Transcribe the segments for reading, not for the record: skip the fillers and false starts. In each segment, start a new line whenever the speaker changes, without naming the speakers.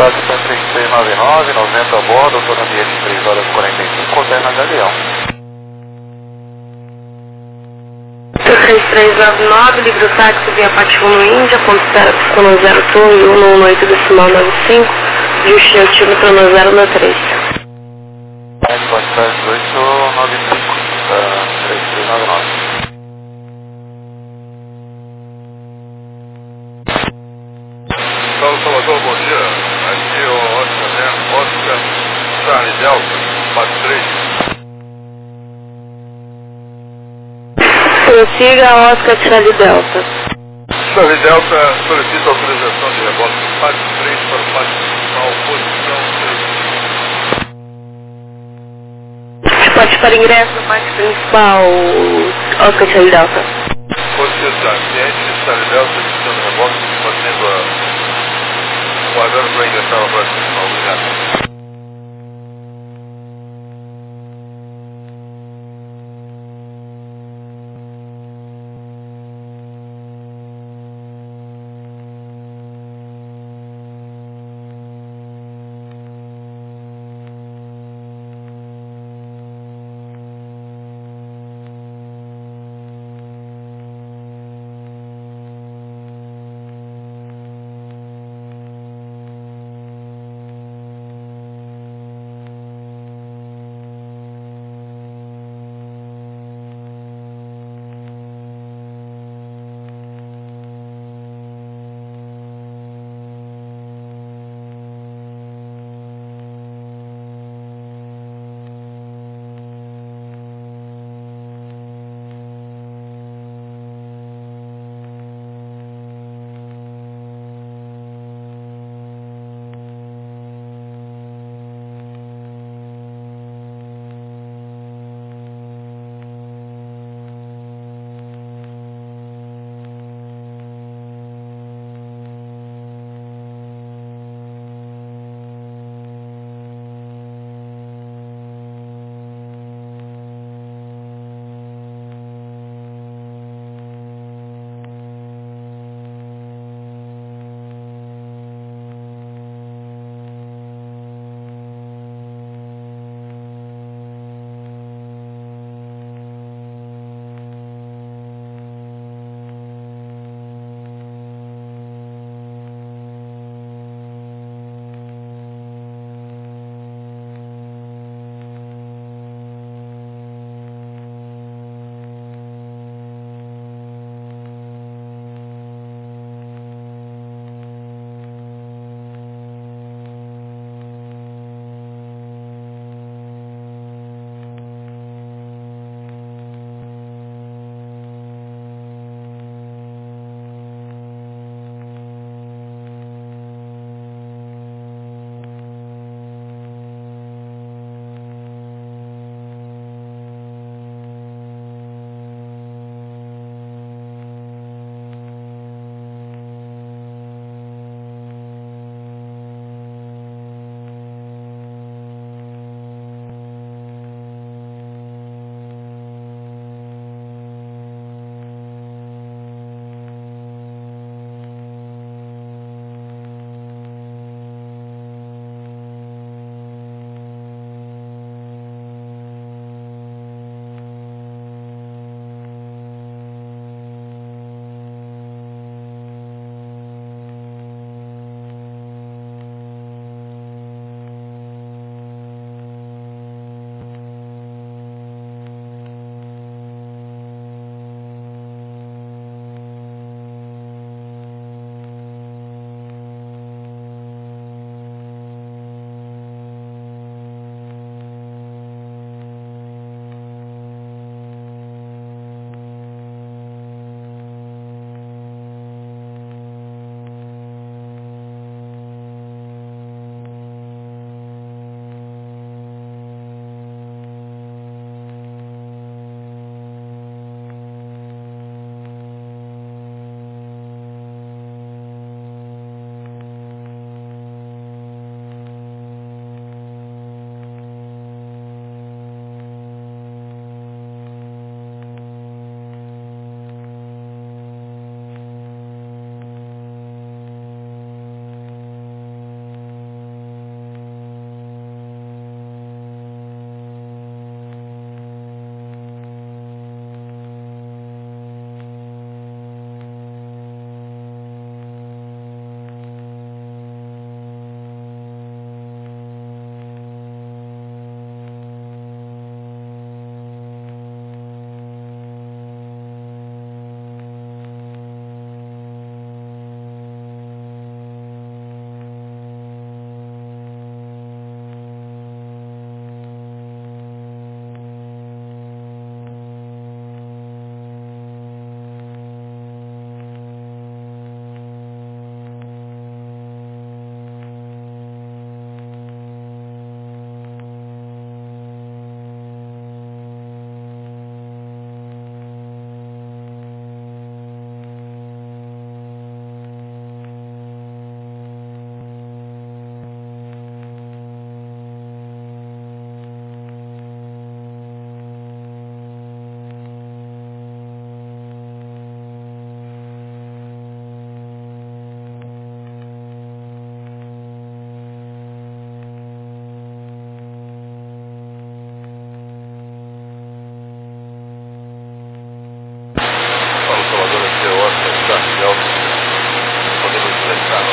Contato 3399, 90 a bordo, autonomia de 3 horas e 45, hotel na Galeão.
3399, livre o táxi via Patifuno Índia, ponto 0, pistão 0 turno, 118 decimal 95, destino time crono 093.
Quantidade 1895, 3399.
Salvador, bom dia. Aqui é o Oscar Charlie Delta, 43.
Prossiga Oscar Charlie Delta.
Charlie Delta solicita autorização de reboque do pátio 3 para o pátio principal, posição 3.
Pode para ingresso no pátio principal, Oscar Charlie Delta.
Você está ciente de Charlie Delta solicitando reboque, fazendo guardando para ingressar no pátio principal. Obrigado.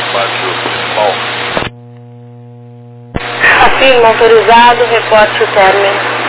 Pátio principal.
Afirma, autorizado, reporte o término.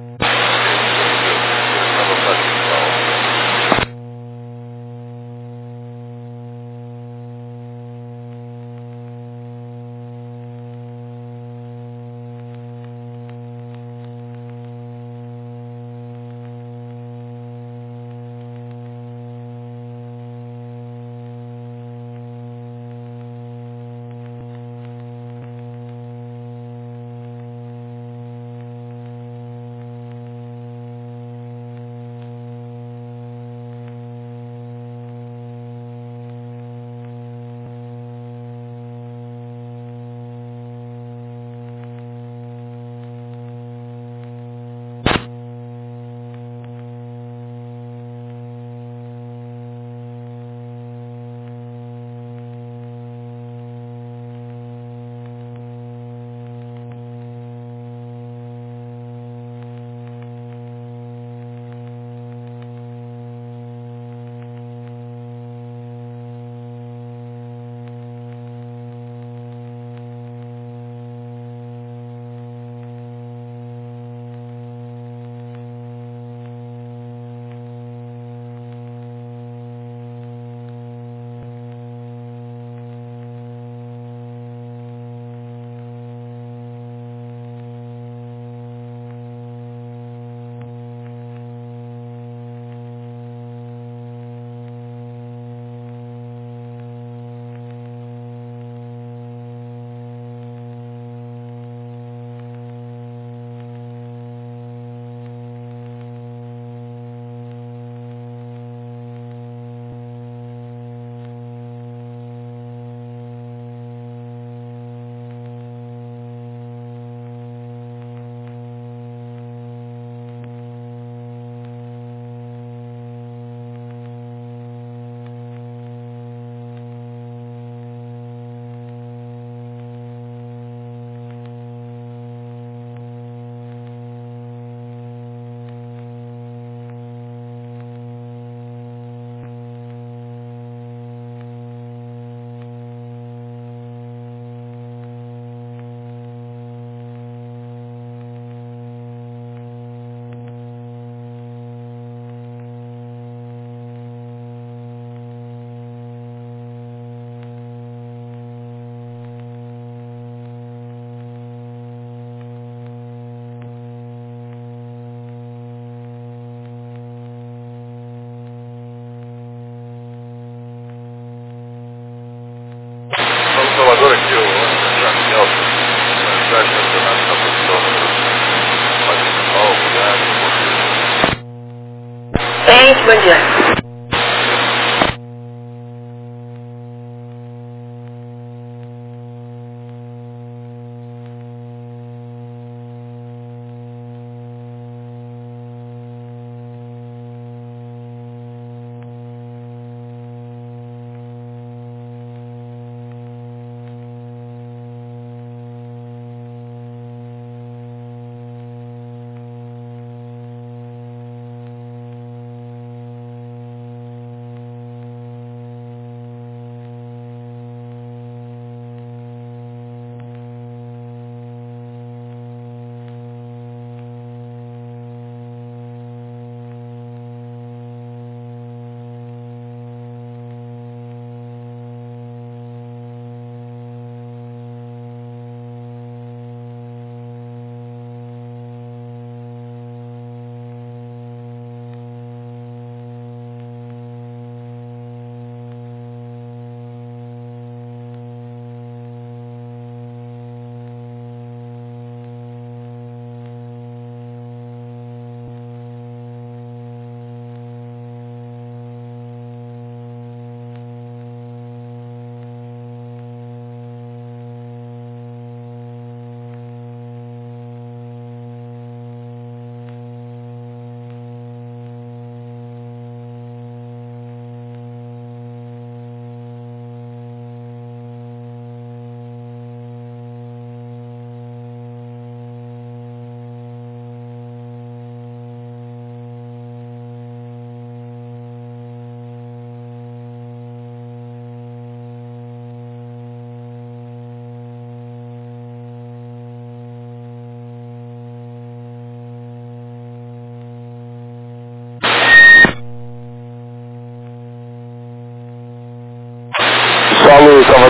Salvador aqui, o Jamiel, Universidade Nacional da Produção Patrimonial, Goiás,
Thanks, bom dia.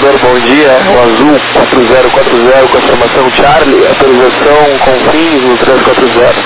Salvador, bom dia. O azul 4040, confirmação Charlie, autorização Confins no 340.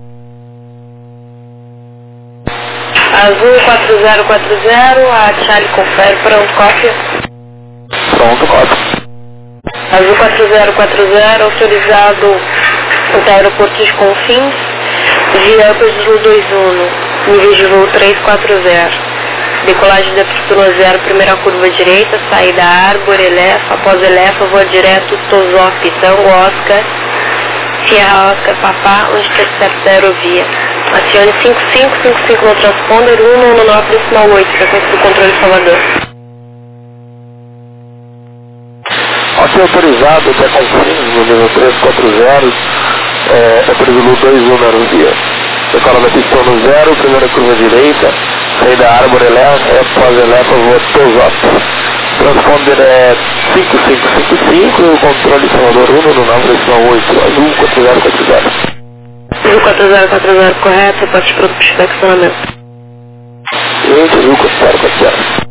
Azul 4040, a Charlie confere, pronto, cópia.
Pronto, cópia.
Azul 4040, autorizado o aeroporto de Confins, via Upper Zulu 21, nível de voo 340. Decolagem da Pistona 0, primeira curva direita, saída Arbor, Elefa, após Elefa, voa direto, Tozof, Tango, Oscar, Sierra Oscar, Papá, onde está certo da aerovia. Acione 5555 no transponder, 199.8, frequência do controle Salvador.
Ok, autorizado até Confins no nível 340, Upper Zulu 21 na aerovia. Decola da Pistona 0, primeira curva direita, saída Arbor, Elefa, após Elefa, voa Tozof. Transponder é 5555, o controle Salvador 199.8, azul 4040.
Azul 4040 correto, reporte pronto para estacionamento.
Azul 4040.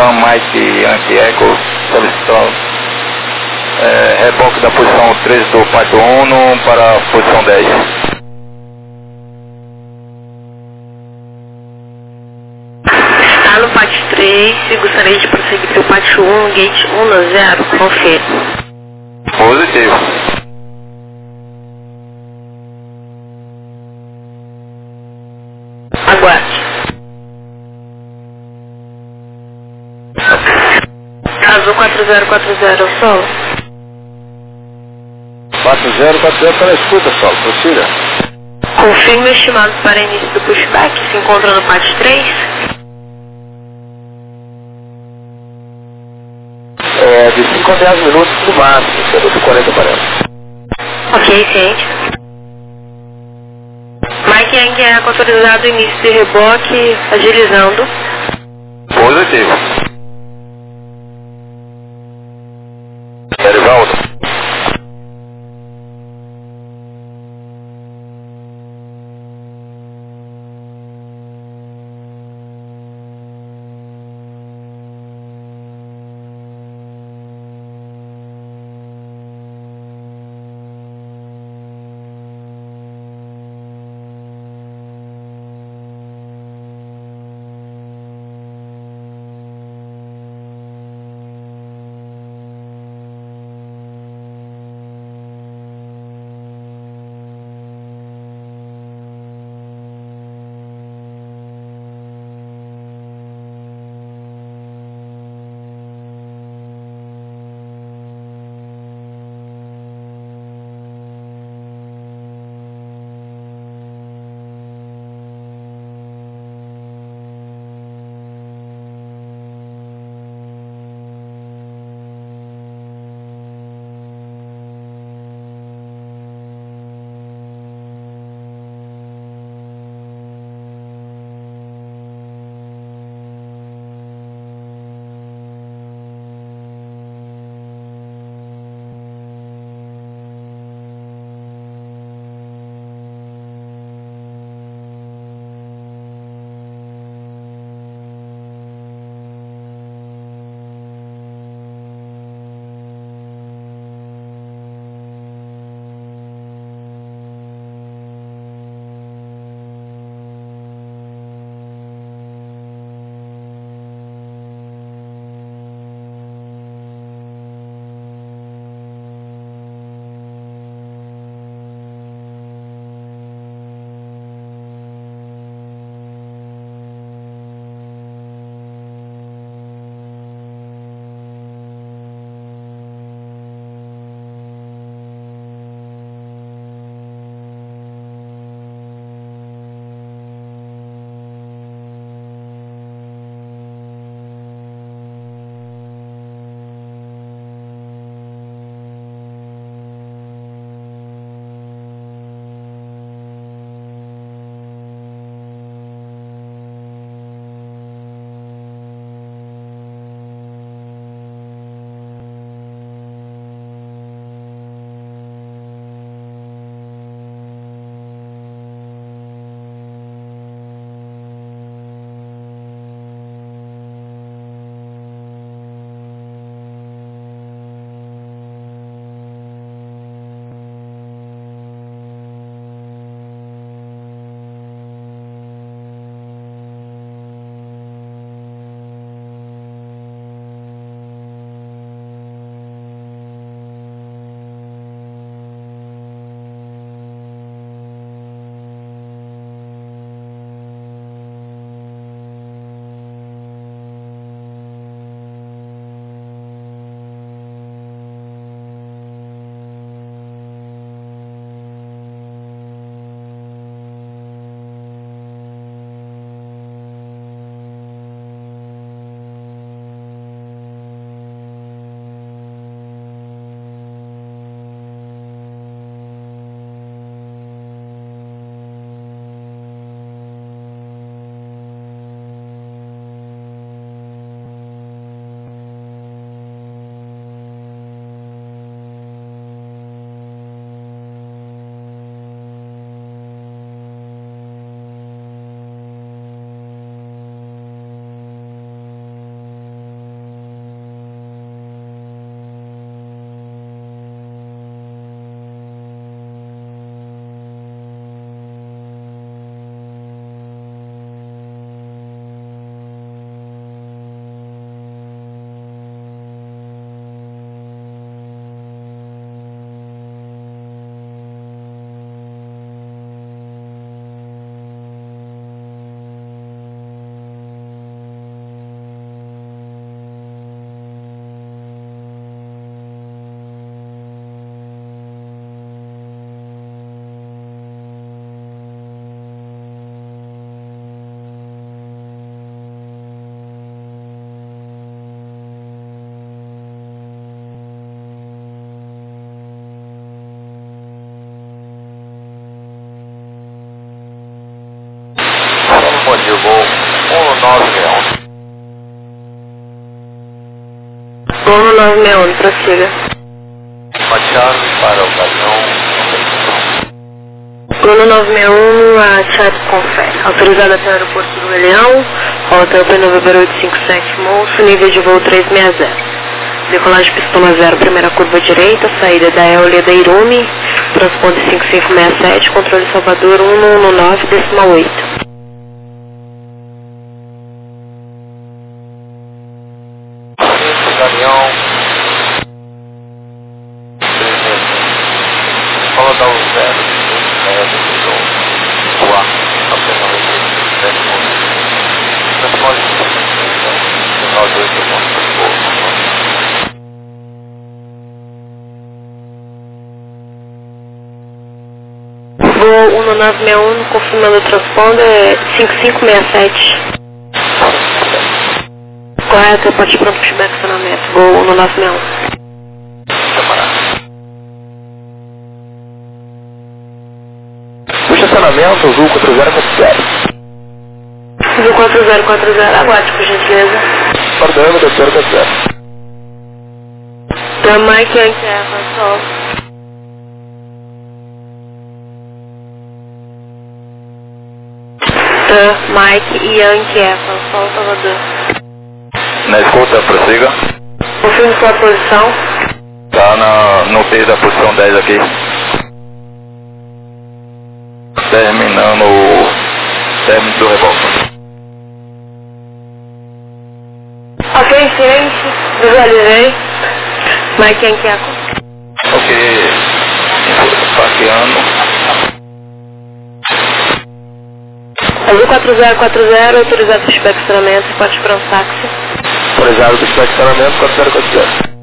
Sam Mike Yankee Echo, solicitando reboque da posição 13 do Pato 1 para a posição 10.
Está no pátio 3 e gostaria de prosseguir para o pátio 1, gate 10, confere.
Positivo.
Aguarde. Azul 4040 ao solo.
4040 para a escuta, Sol, prossiga.
Confirme o estimado para início do pushback, se encontra no pátio 3.
De 5 a 10 minutos no máximo, sendo de 40 para ela.
Ok, ciente. Mike Yang é autorizado início de reboque, agilizando.
Positivo.
Erivaldo.
961.
Gol 961, prossiga.
Machado para ocasião.
Gol 961, a Charlie Confere. Autorizado até o aeroporto do Leão, rota P9 857 Monço, nível de voo 360. Decolagem pistona 0, primeira curva direita, saída da Eolia da Irume, transponder 5567, controle Salvador 1119,8.
Caminhão. Fala da U0, decisão. Voar, apenas 7 pontos. Transporte 98 pontos.
Voo 1961, confirmando o transponder 5567. Correto, reporte pronto, pushback, estacionamento. Voo 1961.
O estacionamento, Azul 4040.
Azul 4040, aguarde, por gentileza.
Perdão, doutor, doutor.
Da Mike Yankee Echo, sol. Da Mike Yankee Echo, sol, Salvador.
Na escuta, prossiga.
Confirme sua posição.
Tá no T da posição 10 aqui. Terminando o término do reboque.
Ok, ciente. Visualizei. Mike Yankee Echo.
Ok. Parqueando.
Azul 4040, autorizado pushback, estacionamento, reporte pronto, táxi.
Autorizado do estacionamento 4040.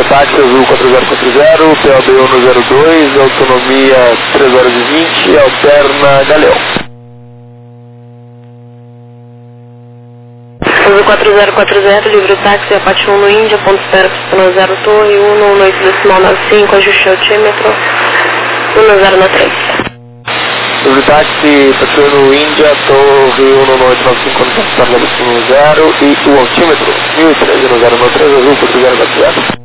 táxi azul 4040, POB 102, autonomia 3 horas e 20, alterna Galeão.
Azul 4040, livre o táxi, Apache 1 no Índia, ponto espera, pistona 0 torre, 118,95, ajuste altímetro, 10 na 3.
Livre táxi, Apache no Índia, torre 11895, pistona 0 e o altímetro, 1013 no 0 no 3, azul 4040.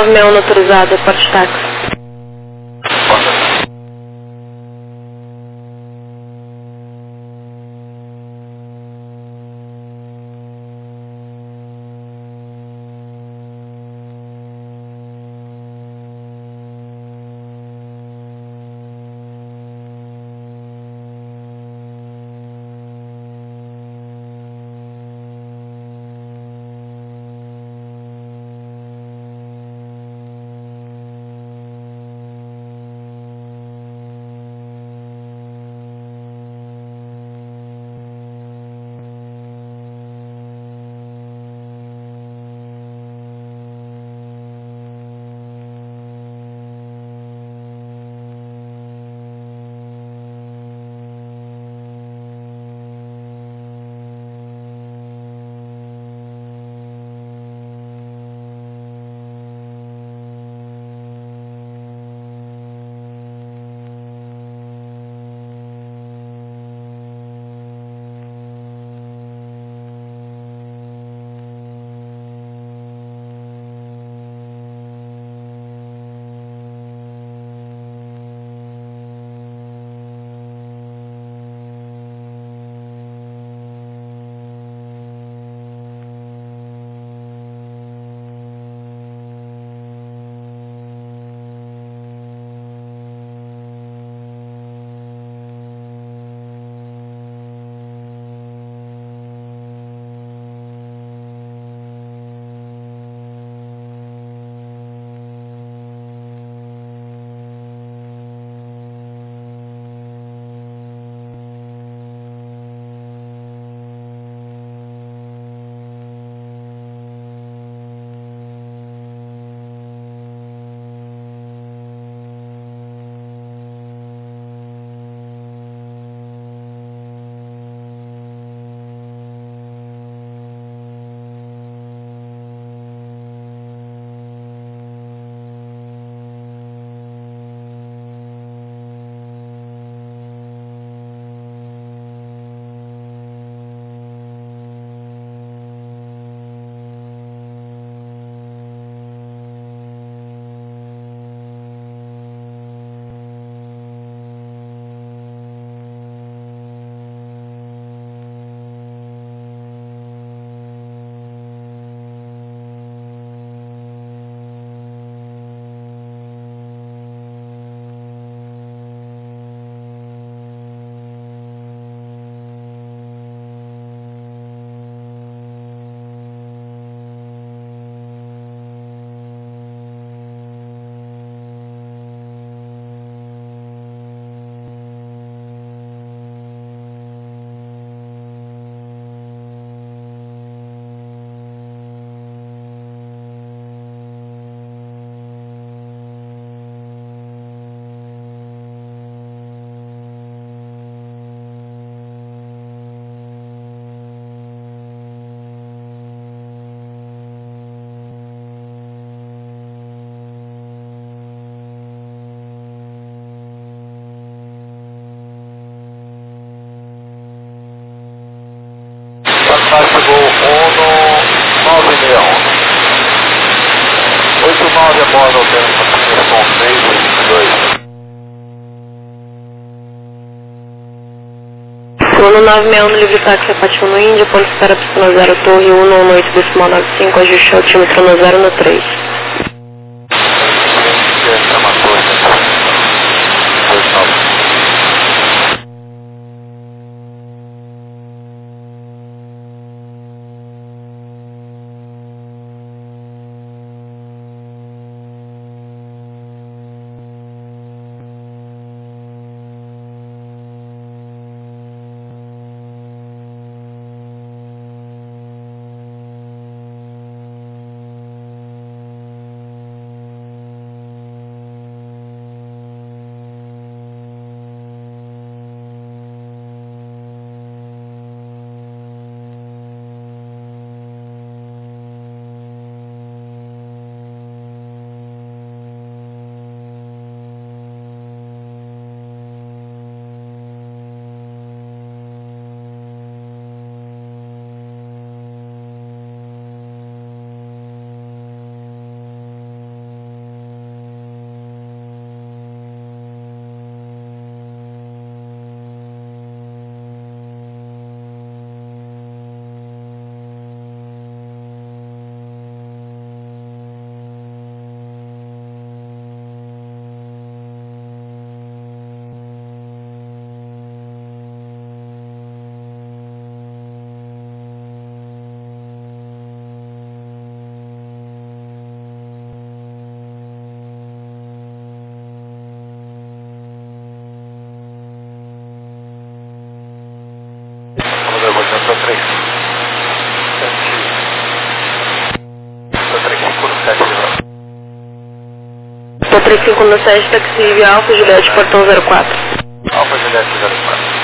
961 autorizado, porte táxi.
Fantástico 1961. 89 após o tempo, com 3, 22.
Uno 961 no livre táxi Apache no Índia, ponto espera pista 0 torre 118 decimal 95, ajuste altímetro no 0 no 3. 5 no 7, taxi Alfa Juliette, portão 04.
Alfa Juliette 04.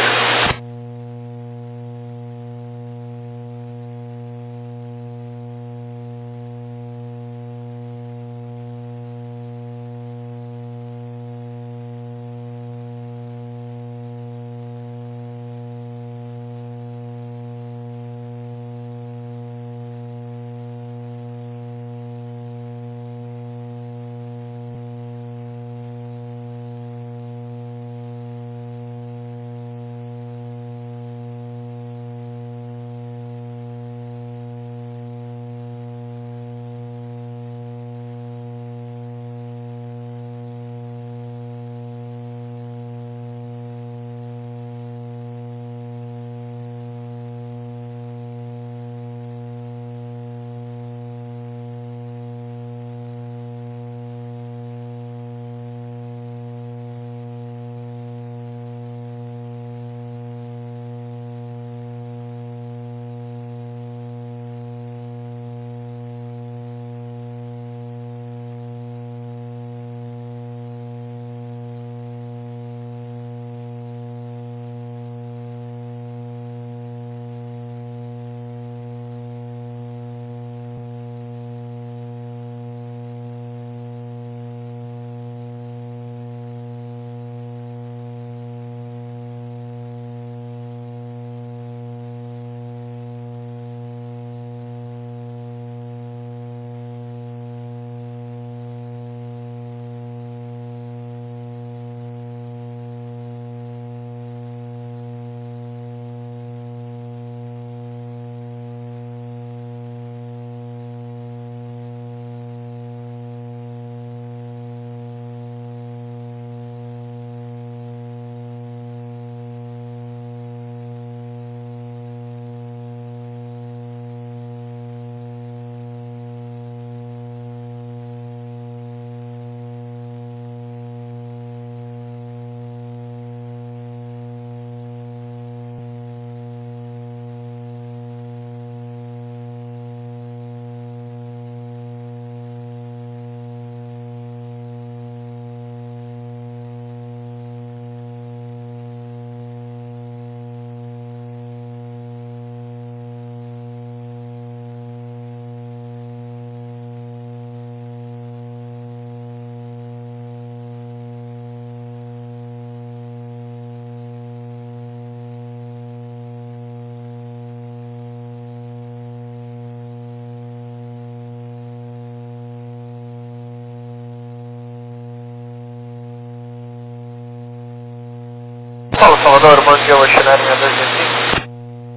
Paulo Salvador, bom dia, o China 6225.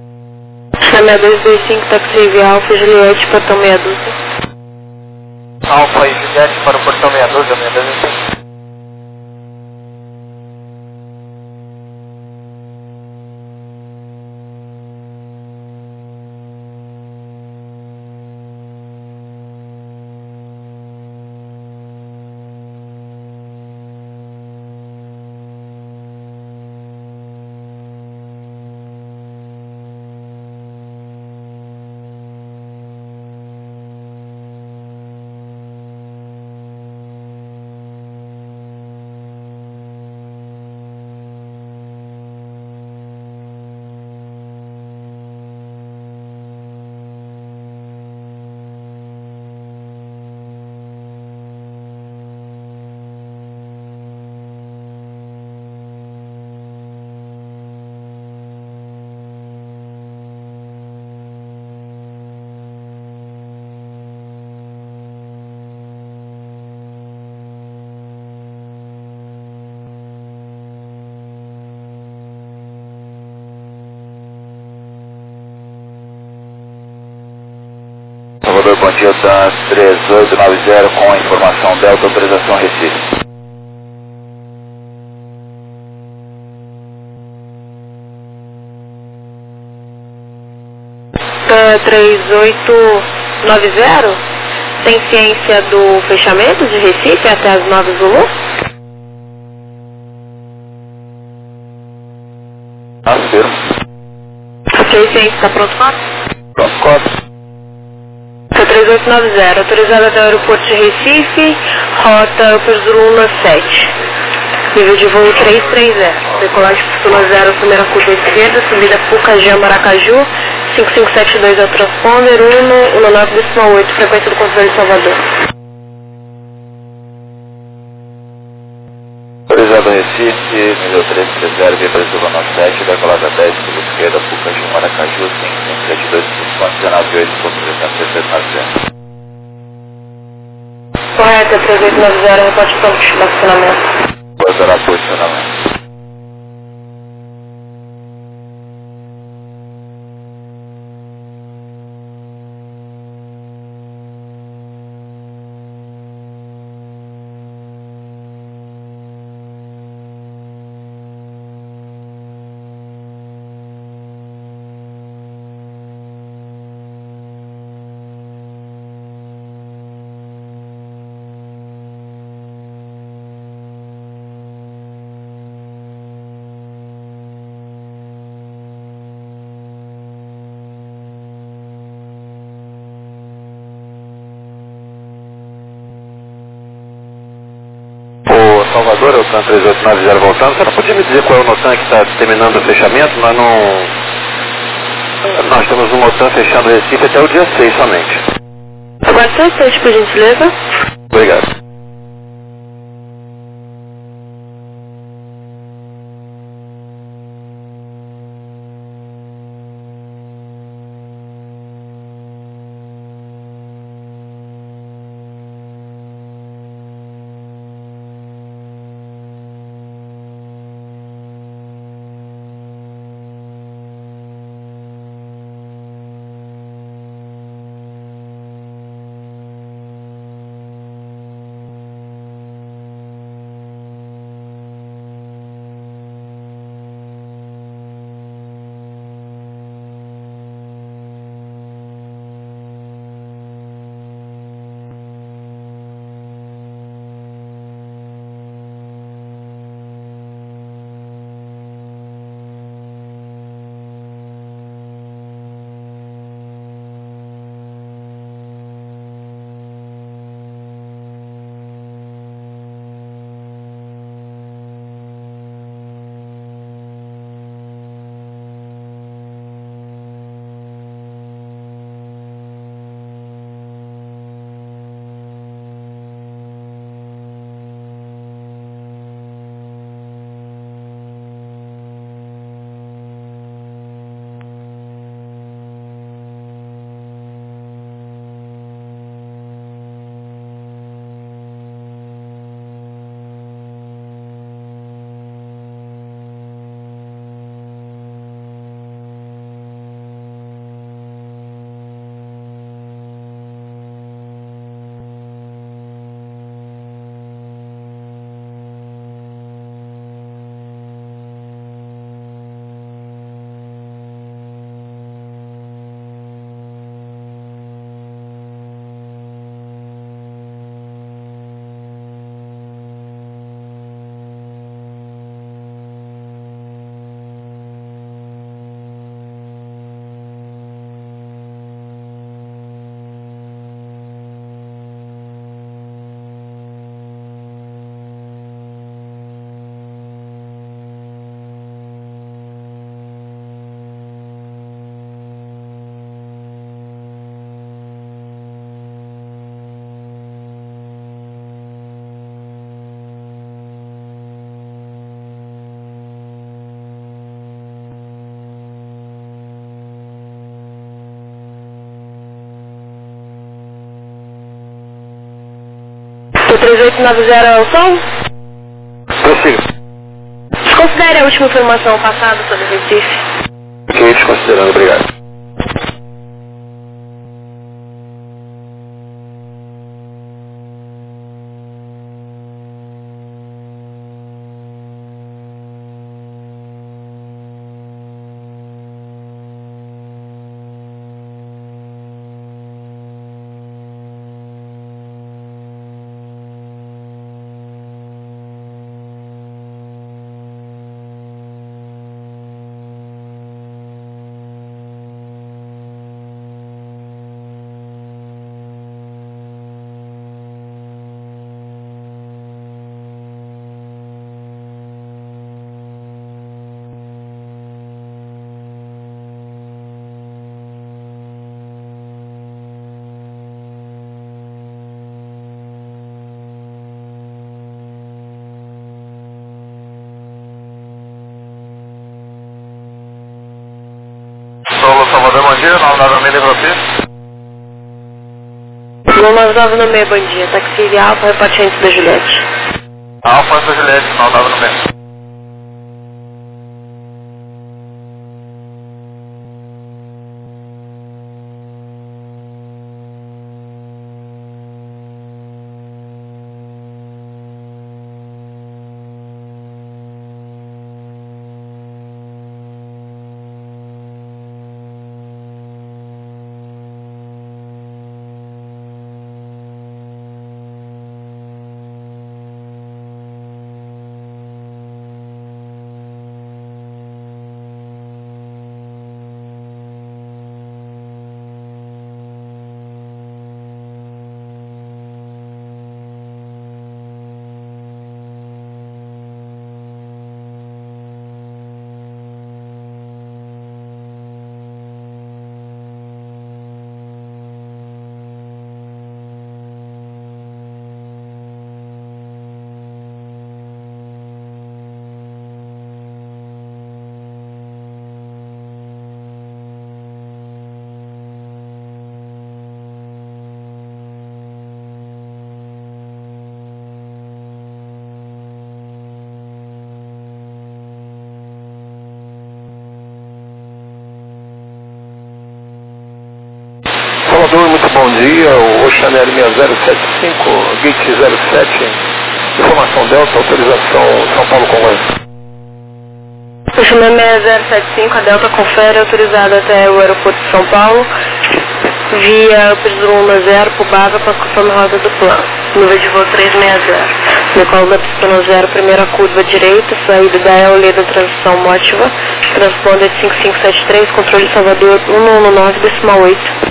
China 6225, taxi Alfa Juliette, portão 612.
Alfa e Juliette para o portão 612, 6225.
Salvador, bom dia, TAN 3890 com a informação Delta, autorização Recife.
TAN 3890, tem ciência do fechamento de Recife até as 9 Zulu?
Afirmo.
Ok, ciência, está pronto, 4?
Pronto, 4.
TAN 3890. 3890, autorizado até o aeroporto de Recife, rota Aeroporto Zulu 7. Nível de voo 330. Decolagem Zulu 0, primeira curva esquerda, subida Pucajã, Maracaju, 5572 é o transponder, 119,8, frequência do controle de Salvador.
Autorizado Recife, nível 330, via para Zulu 7, decolagem a 10, curva esquerda, Pucajã, Maracaju, 5572, 19,8, controle de 3890.
Correto, 3890, reporte ponto de estacionamento.
Pode dar posicionamento. Salvador, é o TAN 3890 voltando. Você não podia me dizer qual é o NOTAN que está terminando o fechamento? Nós temos um NOTAN fechando o Recife até o dia 6 somente.
467, por gentileza.
Obrigado.
O 3890 é o som?
Prossiga.
Desconsidere a última informação passada sobre o Recife.
Ok, desconsiderando, obrigado.
bom dia, 996 Negrotês.
996, bom dia. Taxi Alfa, reparte antes da Juliette.
Alfa antes da Juliette, 996.
Salvador, muito bom dia, o Oceaner 6075, Gate 07, informação Delta, autorização São Paulo Congonhas.
Oceaner 6075, a Delta confere, autorizado até o aeroporto de São Paulo, via Upper 10 por Baga para confirmar a rota do plano. Nível de voo 360. Decola da pista 0, primeira curva direita, saída da EOLE da transição Mótiva, transponder 5573, controle Salvador 1119,8.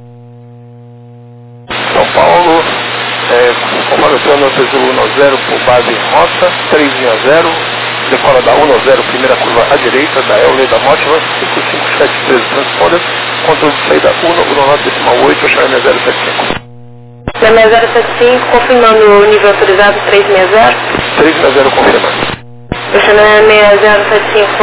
São Paulo, conforme o plano 310 por base rota, 360, decola da 10, primeira curva à direita, da EOLE da Mótiva, 5573, transponder, controle de saída 1119,8, Oceaner 075.
Na 6075, confirmando o nível autorizado 360.
360 confirmado.
Oceaner 6075.